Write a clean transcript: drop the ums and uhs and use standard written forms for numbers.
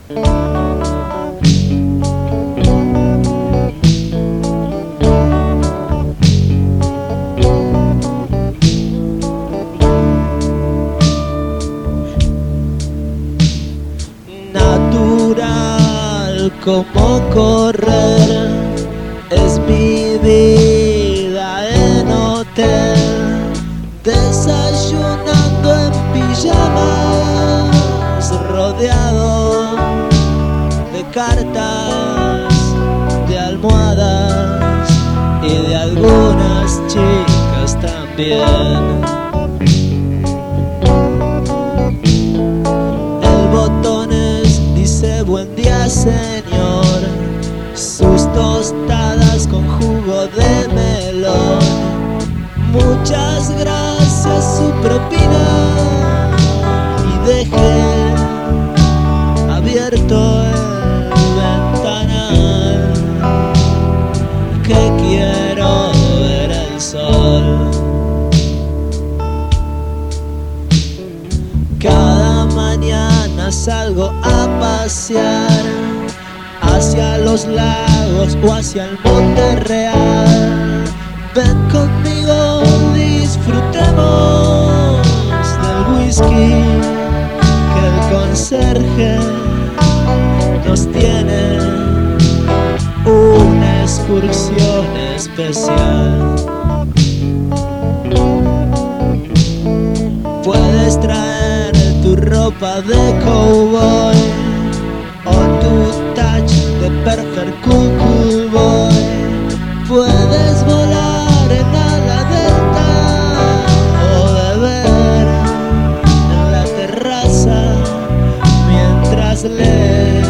Natural como correr es mi vida en hotel, desayunando en pijamas, rodeado de cartas, de almohadas y de algunas chicas también. El botones dice buen día señor, sus tostadas con jugo de melón, muchas gracias su propina, y dejé abierto el ventanal, que quiero ver el sol. Cada mañana salgo a pasear hacia los lagos o hacia el Monte Real. Ven conmigo, disfrutemos del whisky que el conserje nos tiene una excursión especial. Puedes traer tu ropa de cowboy o tu touch de perfect cool boy. Puedes volar en ala delta o beber en la terraza mientras lees